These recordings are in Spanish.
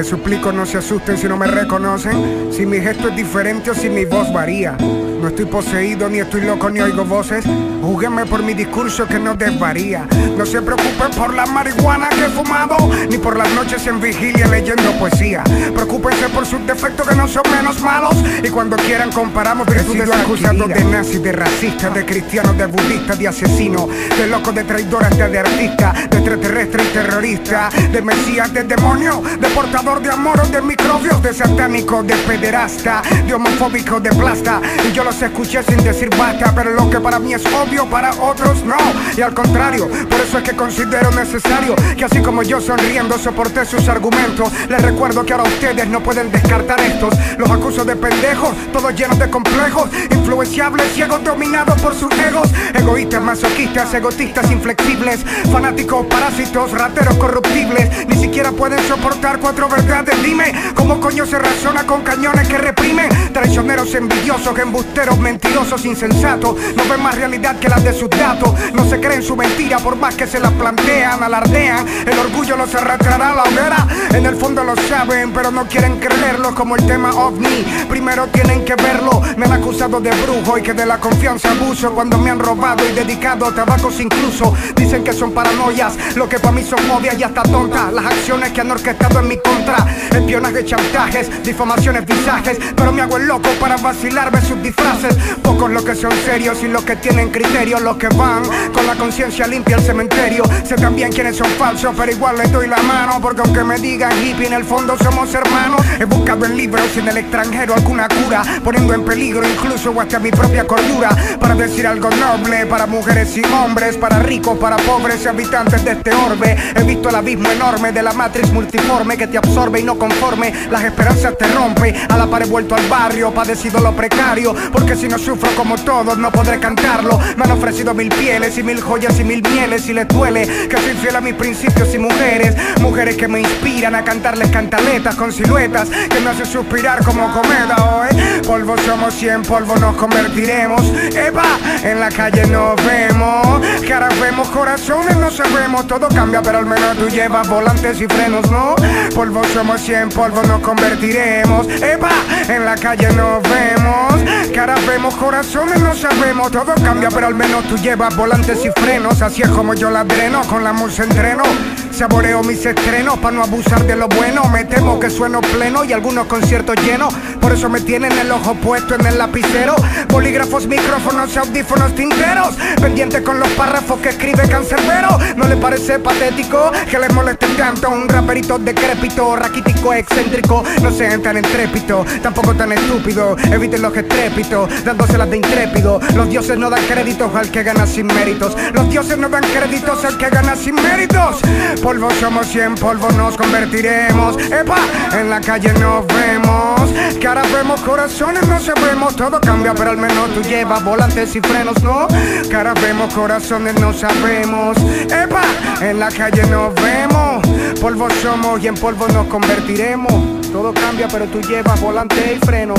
Les suplico no se asusten si no me reconocen, si mi gesto es diferente o si mi voz varía. No estoy poseído, ni estoy loco, ni oigo voces. Júguenme por mi discurso que no desvaría. No se preocupen por la marihuana que he fumado, ni por las noches en vigilia leyendo poesía. Preocúpense por sus defectos que no son menos malos. Y cuando quieran comparamos virtudes acusados de nazis, de racistas, de cristianos, de budistas, de asesinos, de locos, de traidores, de artistas, de extraterrestre y terrorista, de mesías, de demonio, de portador de amor, de microbios, de satánico, de pederasta, de homofóbico, de plasta. Y yo los escuché sin decir basta, pero lo que para mí es obvio, para otros no. Y al contrario, por eso es que considero necesario que así como yo sonriendo soporté sus argumentos, les recuerdo que ahora ustedes no pueden descartar estos. Los acuso de pendejos, todos llenos de complejos, influenciables, ciegos, dominados por sus egos, egoístas, masoquistas, egotistas, inflexibles, fanáticos, parásitos, rateros corruptibles. Ni siquiera pueden soportar cuatro verdades. Dime, ¿cómo coño se razona con cañones que reprimen? Traicioneros, envidiosos, embusteros, mentirosos, insensatos. No ven más realidad que las de sus datos. No se creen su mentira por más que se la plantean, alardean. El orgullo los arrastrará a la hoguera. En el fondo lo saben, pero no quieren creerlo, como el tema OVNI. Primero tienen que verlo. Me han acusado de brujo y que de la confianza abuso, cuando me han robado y dedicado tabacos incluso. Dicen que son paranoias, lo que para mí son obvias y hasta tontas. Las acciones que han orquestado en mi contra, espionaje, chantajes, difamaciones, visajes. Pero me hago el loco para vacilarme sus disfraces. Pocos los que son serios y los que tienen criterio, los que van con la conciencia limpia al cementerio. Sé también quiénes son falsos, pero igual les doy la mano, porque aunque me digan hippie, en el fondo somos hermanos. He buscado en libros y en el extranjero alguna cura, poniendo en peligro incluso hasta mi propia cordura, para decir algo noble para mujeres y hombres, para ricos, para pobres y habitantes de este orbe. He visto el abismo enorme de la matriz multiforme que te absorbe y no conforme las esperanzas te rompe. A la pared vuelto al barrio, padecido lo precario, porque si no sufro como todos no podré cantarlo. Me han ofrecido mil pieles y mil joyas y mil mieles, y les duele que soy fiel a mis principios y mujeres. Mujeres que me inspiran a cantarles cantaletas con siluetas que me hacen suspirar como cometa. Polvo somos y en polvo nos convertiremos. Epa, en la calle nos vemos, caras vemos, corazones no sabemos. Todo cambia pero al menos tú llevas volantes y frenos, ¿no? Polvo somos y en polvo nos convertiremos. Epa, en la calle nos vemos, caras vemos, corazones no sabemos. Todo cambia pero al menos tú llevas volantes y frenos. Así es como yo la dreno, con la musa entreno. Saboreo mis estrenos para no abusar de lo bueno. Me temo que sueno pleno y algunos conciertos llenos. Por eso me tienen el ojo puesto en el lapicero. Bolígrafos, micrófonos, audífonos, tinteros, pendiente con los párrafos que escribe Cancerbero. ¿No le parece patético que les moleste tanto un raperito decrépito, raquítico, excéntrico? No sean tan intrépidos, tampoco tan estúpidos. Eviten los estrépitos, dándoselas de intrépido. Los dioses no dan créditos al que gana sin méritos. Los dioses no dan créditos al que gana sin méritos. Polvo somos y en polvo nos convertiremos. Epa, en la calle nos vemos, caras vemos, corazones no sabemos. Todo cambia pero al menos tú llevas volantes y frenos, ¿no? Caras vemos, corazones no sabemos. Epa, en la calle nos vemos. Polvo somos y en polvo nos convertiremos. Todo cambia pero tú llevas volantes y frenos.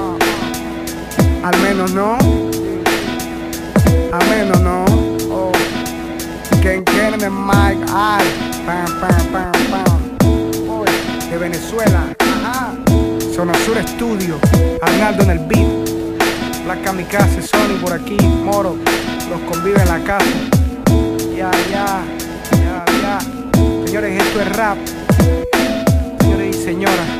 Al menos no. Al menos no. Oh. Ken Mike, ay, pam, pam, pam, pam. Oh, de Venezuela, ajá. Zona Sur Estudio, Arnaldo en el beat, Black Kamikaze, Sony por aquí, Moro, los convive en la casa. Ya. Señores, esto es rap. Señores y señoras.